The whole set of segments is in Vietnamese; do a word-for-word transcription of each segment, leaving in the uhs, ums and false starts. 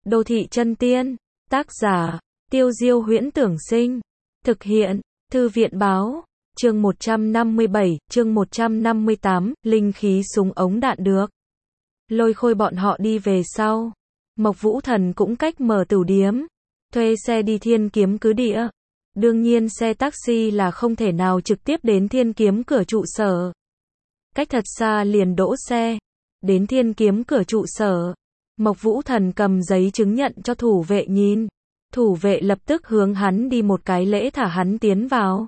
Đô thị chân tiên. Tác giả, Tiêu Diêu Huyễn Tưởng Sinh. Thực hiện, Thư viện Báo. Chương một trăm năm mươi bảy, chương một trăm năm mươi tám, linh khí súng ống đạn được. Lôi Khôi bọn họ đi về sau. Mộc Vũ Thần cũng cách mở tửu điếm. Thuê xe đi Thiên Kiếm cứ địa. Đương nhiên xe taxi là không thể nào trực tiếp đến Thiên Kiếm cửa trụ sở. Cách thật xa liền đỗ xe. Đến Thiên Kiếm cửa trụ sở. Mộc Vũ Thần cầm giấy chứng nhận cho thủ vệ nhìn. Thủ vệ lập tức hướng hắn đi một cái lễ thả hắn tiến vào.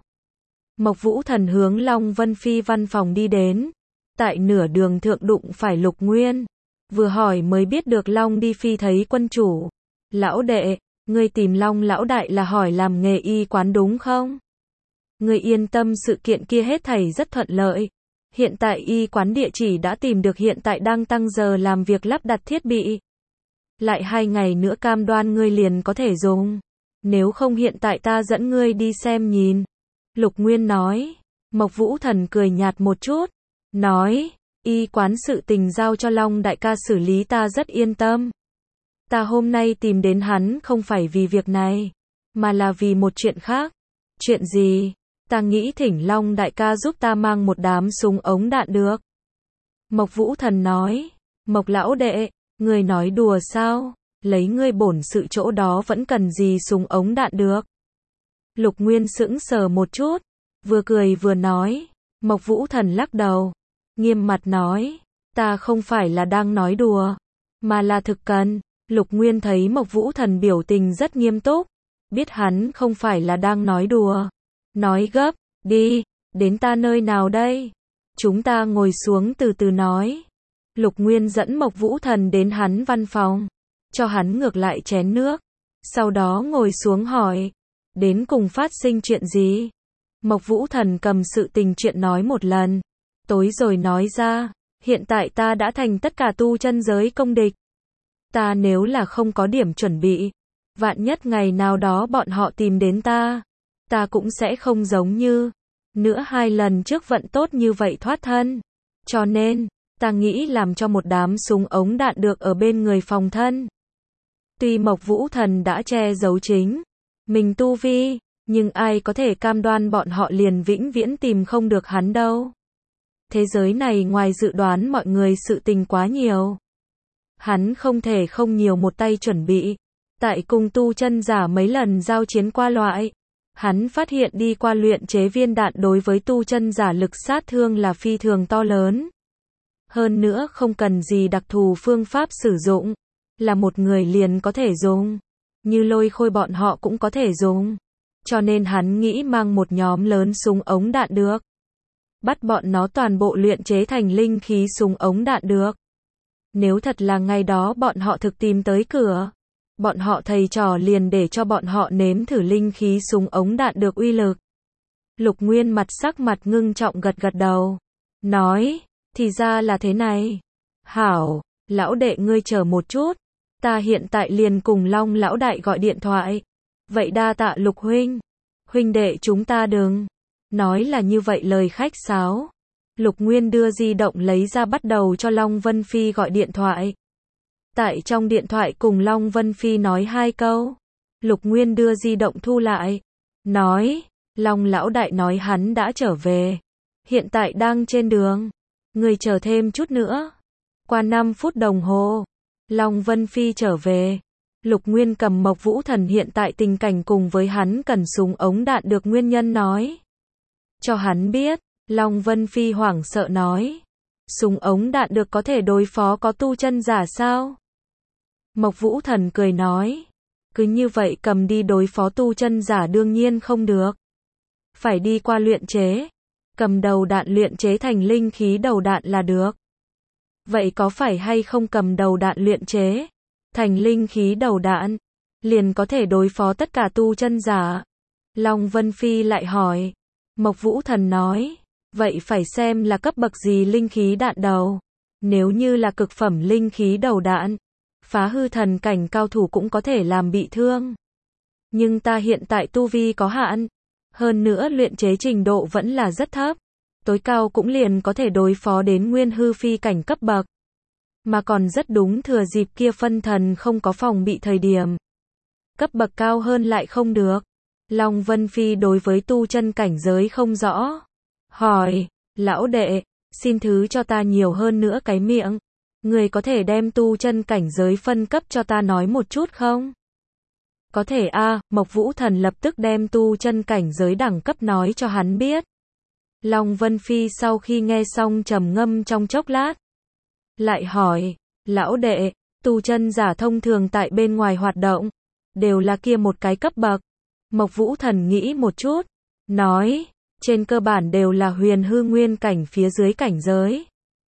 Mộc Vũ Thần hướng Long Vân Phi văn phòng đi đến. Tại nửa đường thượng đụng phải Lục Nguyên. Vừa hỏi mới biết được Long đi Phi thấy quân chủ. Lão đệ, ngươi tìm Long lão đại là hỏi làm nghề y quán đúng không? Ngươi yên tâm, sự kiện kia hết thảy rất thuận lợi. Hiện tại y quán địa chỉ đã tìm được, hiện tại đang tăng giờ làm việc lắp đặt thiết bị. Lại hai ngày nữa cam đoan ngươi liền có thể dùng. Nếu không hiện tại ta dẫn ngươi đi xem nhìn. Lục Nguyên nói. Mộc Vũ Thần cười nhạt một chút. Nói, y quán sự tình giao cho Long đại ca xử lý, ta rất yên tâm. Ta hôm nay tìm đến hắn không phải vì việc này, mà là vì một chuyện khác. Chuyện gì? Ta nghĩ thỉnh Long đại ca giúp ta mang một đám súng ống đạn được. Mộc Vũ Thần nói. Mộc lão đệ, ngươi nói đùa sao? Lấy ngươi bổn sự chỗ đó vẫn cần gì súng ống đạn được? Lục Nguyên sững sờ một chút, vừa cười vừa nói. Mộc Vũ Thần lắc đầu, nghiêm mặt nói, ta không phải là đang nói đùa, mà là thực cần. Lục Nguyên thấy Mộc Vũ Thần biểu tình rất nghiêm túc, biết hắn không phải là đang nói đùa. Nói gấp, đi, đến ta nơi nào đây? Chúng ta ngồi xuống từ từ nói. Lục Nguyên dẫn Mộc Vũ Thần đến hắn văn phòng, cho hắn ngược lại chén nước, sau đó ngồi xuống hỏi, đến cùng phát sinh chuyện gì? Mộc Vũ Thần cầm sự tình chuyện nói một lần, tối rồi nói ra, hiện tại ta đã thành tất cả tu chân giới công địch. Ta nếu là không có điểm chuẩn bị, vạn nhất ngày nào đó bọn họ tìm đến ta, ta cũng sẽ không giống như nữa hai lần trước vận tốt như vậy thoát thân. Cho nên, ta nghĩ làm cho một đám súng ống đạn được ở bên người phòng thân. Tuy Mộc Vũ Thần đã che giấu chính mình tu vi, nhưng ai có thể cam đoan bọn họ liền vĩnh viễn tìm không được hắn đâu. Thế giới này ngoài dự đoán mọi người sự tình quá nhiều. Hắn không thể không nhiều một tay chuẩn bị. Tại cùng tu chân giả mấy lần giao chiến qua loại, hắn phát hiện đi qua luyện chế viên đạn đối với tu chân giả lực sát thương là phi thường to lớn. Hơn nữa không cần gì đặc thù phương pháp sử dụng, là một người liền có thể dùng, như Lôi Khôi bọn họ cũng có thể dùng. Cho nên hắn nghĩ mang một nhóm lớn súng ống đạn được. Bắt bọn nó toàn bộ luyện chế thành linh khí súng ống đạn được. Nếu thật là ngày đó bọn họ thực tìm tới cửa, bọn họ thầy trò liền để cho bọn họ nếm thử linh khí súng ống đạn được uy lực. Lục Nguyên mặt sắc mặt ngưng trọng gật gật đầu. Nói, thì ra là thế này. Hảo, lão đệ ngươi chờ một chút. Ta hiện tại liền cùng Long lão đại gọi điện thoại. Vậy đa tạ Lục huynh. Huynh đệ chúng ta đừng nói là như vậy lời khách sáo. Lục Nguyên đưa di động lấy ra bắt đầu cho Long Vân Phi gọi điện thoại. Tại trong điện thoại cùng Long Vân Phi nói hai câu. Lục Nguyên đưa di động thu lại. Nói, Long lão đại nói hắn đã trở về. Hiện tại đang trên đường. Người chờ thêm chút nữa. Qua năm phút đồng hồ, Long Vân Phi trở về. Lục Nguyên cầm Mộc Vũ Thần hiện tại tình cảnh cùng với hắn cần súng ống đạn được nguyên nhân nói cho hắn biết. Long Vân Phi hoảng sợ nói, súng ống đạn được có thể đối phó có tu chân giả sao? Mộc Vũ Thần cười nói, cứ như vậy cầm đi đối phó tu chân giả đương nhiên không được. Phải đi qua luyện chế, cầm đầu đạn luyện chế thành linh khí đầu đạn là được. Vậy có phải hay không cầm đầu đạn luyện chế thành linh khí đầu đạn, liền có thể đối phó tất cả tu chân giả? Long Vân Phi lại hỏi. Mộc Vũ Thần nói, vậy phải xem là cấp bậc gì linh khí đạn đầu. Nếu như là cực phẩm linh khí đầu đạn, phá hư thần cảnh cao thủ cũng có thể làm bị thương. Nhưng ta hiện tại tu vi có hạn, hơn nữa luyện chế trình độ vẫn là rất thấp, tối cao cũng liền có thể đối phó đến nguyên hư phi cảnh cấp bậc. mà còn rất đúng thừa dịp kia phân thần không có phòng bị thời điểm. Cấp bậc cao hơn lại không được. Long Vân Phi đối với tu chân cảnh giới không rõ. Hỏi, lão đệ, xin thứ cho ta nhiều hơn nữa cái miệng. Người có thể đem tu chân cảnh giới phân cấp cho ta nói một chút không? Có thể a, Mộc Vũ Thần lập tức đem tu chân cảnh giới đẳng cấp nói cho hắn biết. Long Vân Phi sau khi nghe xong trầm ngâm trong chốc lát. Lại hỏi, lão đệ, tu chân giả thông thường tại bên ngoài hoạt động, đều là kia một cái cấp bậc. Mộc Vũ Thần nghĩ một chút, nói, trên cơ bản đều là huyền hư nguyên cảnh phía dưới cảnh giới.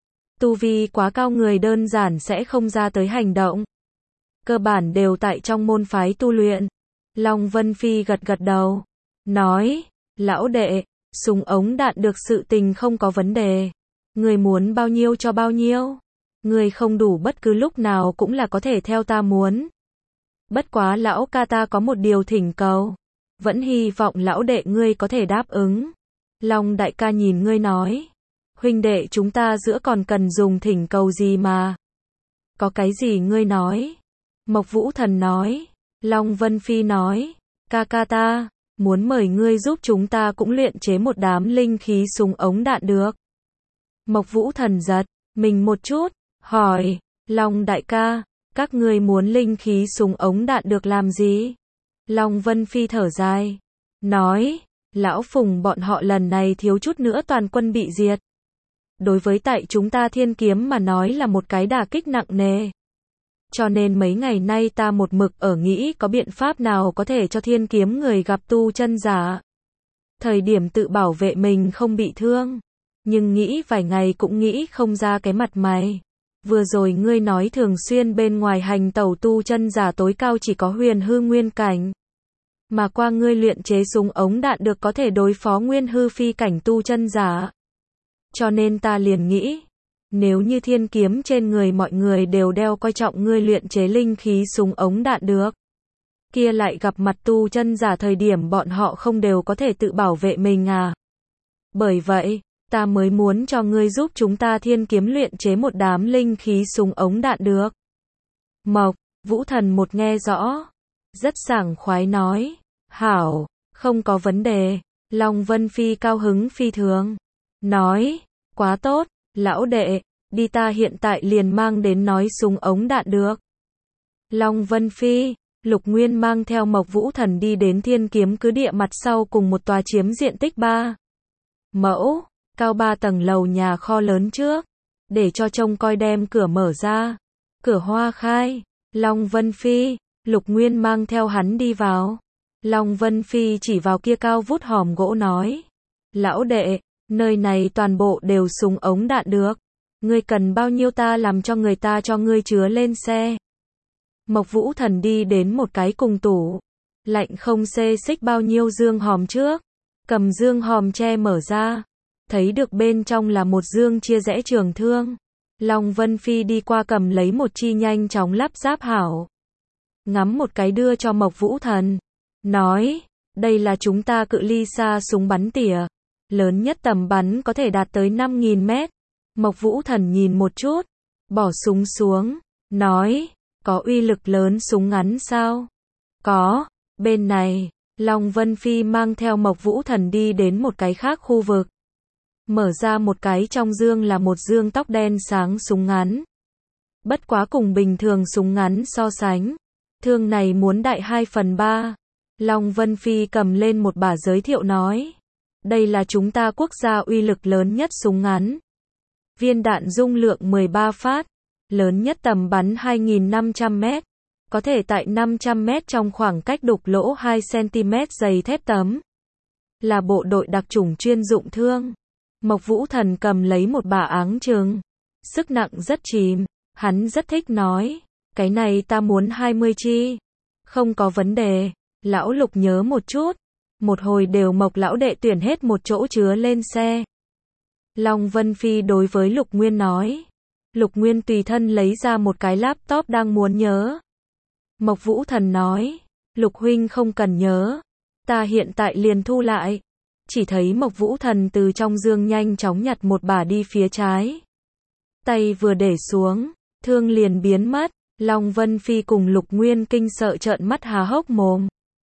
Tu vi quá cao người đơn giản sẽ không ra tới hành động. Cơ bản đều tại trong môn phái tu luyện. Long Vân Phi gật gật đầu, nói, lão đệ, súng ống đạn được sự tình không có vấn đề. Người muốn bao nhiêu cho bao nhiêu. Người không đủ bất cứ lúc nào cũng là có thể theo ta muốn. Bất quá lão ca ta có một điều thỉnh cầu. Vẫn hy vọng lão đệ ngươi có thể đáp ứng. Long đại ca nhìn ngươi nói. Huynh đệ chúng ta giữa còn cần dùng thỉnh cầu gì mà. Có cái gì ngươi nói. Mộc Vũ Thần nói. Long Vân Phi nói. Ca ca ta, muốn mời ngươi giúp chúng ta cũng luyện chế một đám linh khí súng ống đạn được. Mộc Vũ Thần giật mình một chút, hỏi, Long đại ca, các ngươi muốn linh khí súng ống đạn được làm gì? Long Vân Phi thở dài, nói, lão Phùng bọn họ lần này thiếu chút nữa toàn quân bị diệt. Đối với tại chúng ta Thiên Kiếm mà nói là một cái đả kích nặng nề. Cho nên mấy ngày nay ta một mực ở nghĩ có biện pháp nào có thể cho Thiên Kiếm người gặp tu chân giả. Thời điểm tự bảo vệ mình không bị thương. Nhưng nghĩ vài ngày cũng nghĩ không ra cái mặt mày. Vừa rồi ngươi nói thường xuyên bên ngoài hành tẩu tu chân giả tối cao chỉ có huyền hư nguyên cảnh. Mà qua ngươi luyện chế súng ống đạn được có thể đối phó nguyên hư phi cảnh tu chân giả. Cho nên ta liền nghĩ, nếu như Thiên Kiếm trên người mọi người đều đeo coi trọng ngươi luyện chế linh khí súng ống đạn được. Kia lại gặp mặt tu chân giả thời điểm bọn họ không đều có thể tự bảo vệ mình à. Bởi vậy, ta mới muốn cho ngươi giúp chúng ta Thiên Kiếm luyện chế một đám linh khí súng ống đạn được. Mộc Vũ Thần một nghe rõ, rất sảng khoái nói, hảo, không có vấn đề. Long Vân Phi cao hứng phi thường, nói, quá tốt, lão đệ, đi ta hiện tại liền mang đến nói súng ống đạn được. Long Vân Phi, Lục Nguyên mang theo Mộc Vũ Thần đi đến Thiên Kiếm cứ địa mặt sau cùng một tòa chiếm diện tích ba mẫu, cao ba tầng lầu nhà kho lớn trước, để cho trông coi đem cửa mở ra, cửa hoa khai, Long Vân Phi, Lục Nguyên mang theo hắn đi vào. Long Vân Phi chỉ vào kia cao vút hòm gỗ nói, lão đệ, nơi này toàn bộ đều súng ống đạn được, ngươi cần bao nhiêu ta làm cho người ta cho ngươi chứa lên xe. Mộc Vũ Thần đi đến một cái cùng tủ, lạnh không xê xích bao nhiêu dương hòm trước, cầm dương hòm tre mở ra, thấy được bên trong là một dương chia rẽ trường thương. Long Vân Phi đi qua cầm lấy một chi nhanh chóng lắp ráp hảo, ngắm một cái đưa cho Mộc Vũ Thần, nói, đây là chúng ta cự ly xa súng bắn tỉa, lớn nhất tầm bắn có thể đạt tới năm nghìn mét. Mộc Vũ Thần nhìn một chút, bỏ súng xuống, nói, có uy lực lớn súng ngắn sao? Có, bên này, Long Vân Phi mang theo Mộc Vũ Thần đi đến một cái khác khu vực. Mở ra một cái trong dương là một dương tóc đen sáng súng ngắn. Bất quá cùng bình thường súng ngắn so sánh, thương này muốn đại hai phần ba. Long Vân Phi cầm lên một bả giới thiệu nói, đây là chúng ta quốc gia uy lực lớn nhất súng ngắn. Viên đạn dung lượng mười ba phát, lớn nhất tầm bắn hai nghìn năm trăm mét, có thể tại năm trăm mét trong khoảng cách đục lỗ hai xăng ti mét dày thép tấm. Là bộ đội đặc chủng chuyên dụng thương. Mộc Vũ Thần cầm lấy một bả áng chừng, sức nặng rất chìm, hắn rất thích nói, cái này ta muốn hai mươi chi. Không có vấn đề, lão Lục nhớ một chút, một hồi đều Mộc lão đệ tuyển hết một chỗ chứa lên xe. Long Vân Phi đối với Lục Nguyên nói, Lục Nguyên tùy thân lấy ra một cái laptop đang muốn nhớ. Mộc Vũ Thần nói, Lục huynh không cần nhớ, ta hiện tại liền thu lại. Chỉ thấy Mộc Vũ Thần từ trong dương nhanh chóng nhặt một bả đi phía trái. Tay vừa để xuống, thương liền biến mất. Long Vân Phi cùng Lục Nguyên kinh sợ trợn mắt há hốc mồm.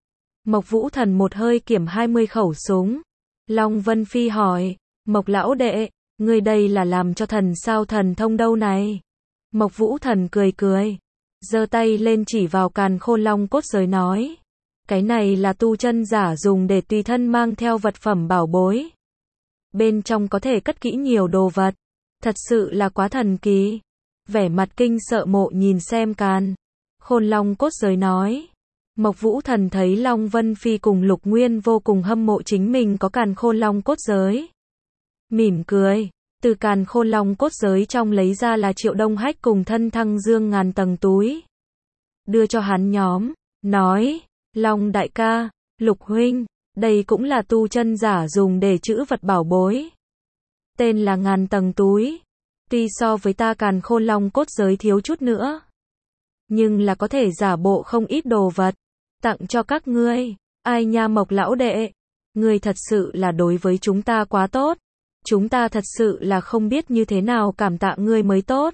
Mộc Vũ Thần một hơi kiểm hai mươi khẩu súng. Long Vân Phi hỏi, Mộc lão đệ, ngươi đây là làm cho thần sao thần thông đâu này? Mộc Vũ Thần cười cười, giơ tay lên chỉ vào càn khôn long cốt giới nói, cái này là tu chân giả dùng để tùy thân mang theo vật phẩm bảo bối. Bên trong có thể cất kỹ nhiều đồ vật, thật sự là quá thần kỳ. Vẻ mặt kinh sợ Mộ nhìn xem càn khôn long cốt giới nói. Mộc Vũ Thần thấy Long Vân Phi cùng Lục Nguyên vô cùng hâm mộ chính mình có càn khôn long cốt giới. Mỉm cười, từ càn khôn long cốt giới trong lấy ra là Triệu Đông Hách cùng thân thăng dương ngàn tầng túi. Đưa cho hắn nhóm, nói, Long đại ca, Lục huynh, đây cũng là tu chân giả dùng để trữ vật bảo bối. Tên là ngàn tầng túi. Tuy so với ta càn khôn long cốt giới thiếu chút nữa, nhưng là có thể giả bộ không ít đồ vật, tặng cho các ngươi. Ai nha Mộc lão đệ, ngươi thật sự là đối với chúng ta quá tốt. Chúng ta thật sự là không biết như thế nào cảm tạ ngươi mới tốt.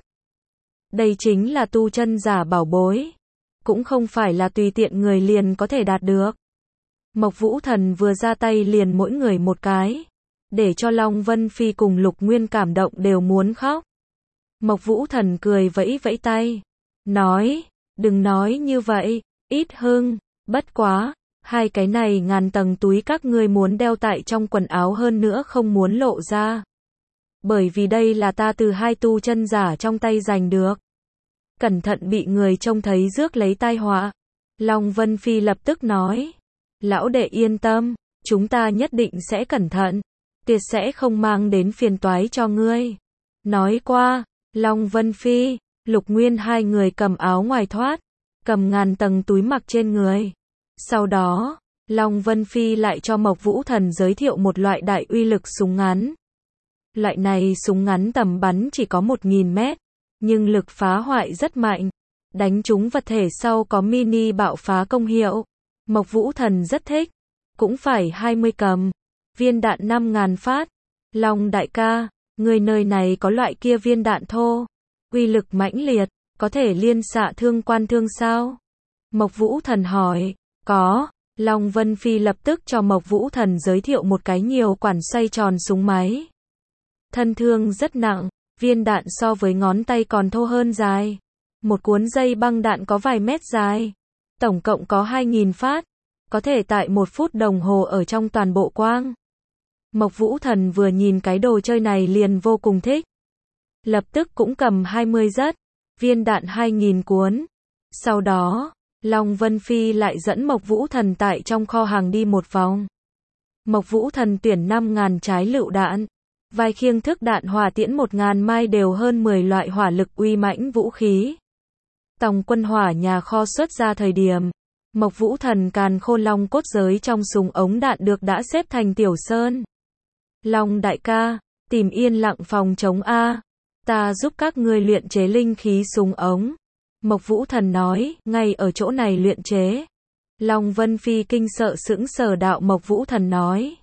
Đây chính là tu chân giả bảo bối, cũng không phải là tùy tiện người liền có thể đạt được. Mộc Vũ Thần vừa ra tay liền mỗi người một cái, để cho Long Vân Phi cùng Lục Nguyên cảm động đều muốn khóc. Mộc Vũ Thần cười vẫy vẫy tay, nói, đừng nói như vậy, ít hưng, bất quá, hai cái này ngàn tầng túi các ngươi muốn đeo tại trong quần áo hơn nữa không muốn lộ ra. Bởi vì đây là ta từ hai tu chân giả trong tay giành được. Cẩn thận bị người trông thấy rước lấy tai họa. Long Vân Phi lập tức nói, lão đệ yên tâm, chúng ta nhất định sẽ cẩn thận, tuyệt sẽ không mang đến phiền toái cho ngươi. Nói qua, Long Vân Phi, Lục Nguyên hai người cầm áo ngoài thoát, cầm ngàn tầng túi mặc trên người. Sau đó, Long Vân Phi lại cho Mộc Vũ Thần giới thiệu một loại đại uy lực súng ngắn. Loại này súng ngắn tầm bắn chỉ có một nghìn mét, nhưng lực phá hoại rất mạnh, đánh trúng vật thể sau có mini bạo phá công hiệu. Mộc Vũ Thần rất thích, cũng phải hai mươi cầm, viên đạn năm nghìn phát. Long đại ca, người nơi này có loại kia viên đạn thô, uy lực mãnh liệt, có thể liên xạ thương quan thương sao? Mộc Vũ Thần hỏi. Có. Long Vân Phi lập tức cho Mộc Vũ Thần giới thiệu một cái nhiều quản xoay tròn súng máy. Thân thương rất nặng, viên đạn so với ngón tay còn thô hơn dài. Một cuốn dây băng đạn có vài mét dài. Tổng cộng có hai nghìn phát. Có thể tại một phút đồng hồ ở trong toàn bộ quang. Mộc Vũ Thần vừa nhìn cái đồ chơi này liền vô cùng thích. Lập tức cũng cầm hai mươi rất. Viên đạn hai nghìn cuốn. Sau đó, Long Vân Phi lại dẫn Mộc Vũ Thần tại trong kho hàng đi một vòng. Mộc Vũ Thần tuyển năm nghìn trái lựu đạn, vai khiêng thức đạn hỏa tiễn một nghìn mai đều hơn mười loại hỏa lực uy mãnh vũ khí. Tòng quân hỏa nhà kho xuất ra thời điểm, Mộc Vũ Thần càn khôn long cốt giới trong súng ống đạn được đã xếp thành tiểu sơn. Long đại ca, tìm yên lặng phòng chống A, ta giúp các ngươi luyện chế linh khí súng ống. Mộc Vũ Thần nói, ngay ở chỗ này luyện chế. Long Vân Phi kinh sợ sững sờ đạo Mộc Vũ Thần nói.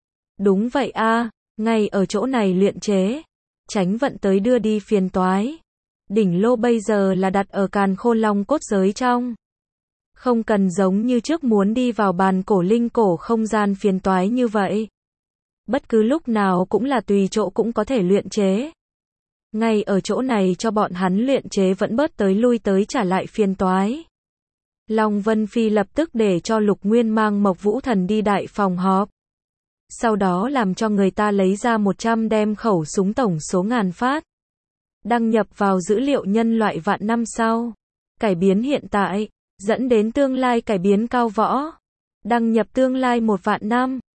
Đúng vậy a, ngay ở chỗ này luyện chế. Tránh vận tới đưa đi phiền toái. Đỉnh lô bây giờ là đặt ở càn khôn long cốt giới trong. Không cần giống như trước muốn đi vào bàn cổ linh cổ không gian phiền toái như vậy. Bất cứ lúc nào cũng là tùy chỗ cũng có thể luyện chế. Ngay ở chỗ này cho bọn hắn luyện chế vẫn bớt tới lui tới trả lại phiền toái. Long Vân Phi lập tức để cho Lục Nguyên mang Mộc Vũ Thần đi đại phòng họp. Sau đó làm cho người ta lấy ra một trăm đem khẩu súng tổng số ngàn phát. Đăng nhập vào dữ liệu nhân loại vạn năm sau. Cải biến hiện tại, dẫn đến tương lai cải biến cao võ. Đăng nhập tương lai một vạn năm.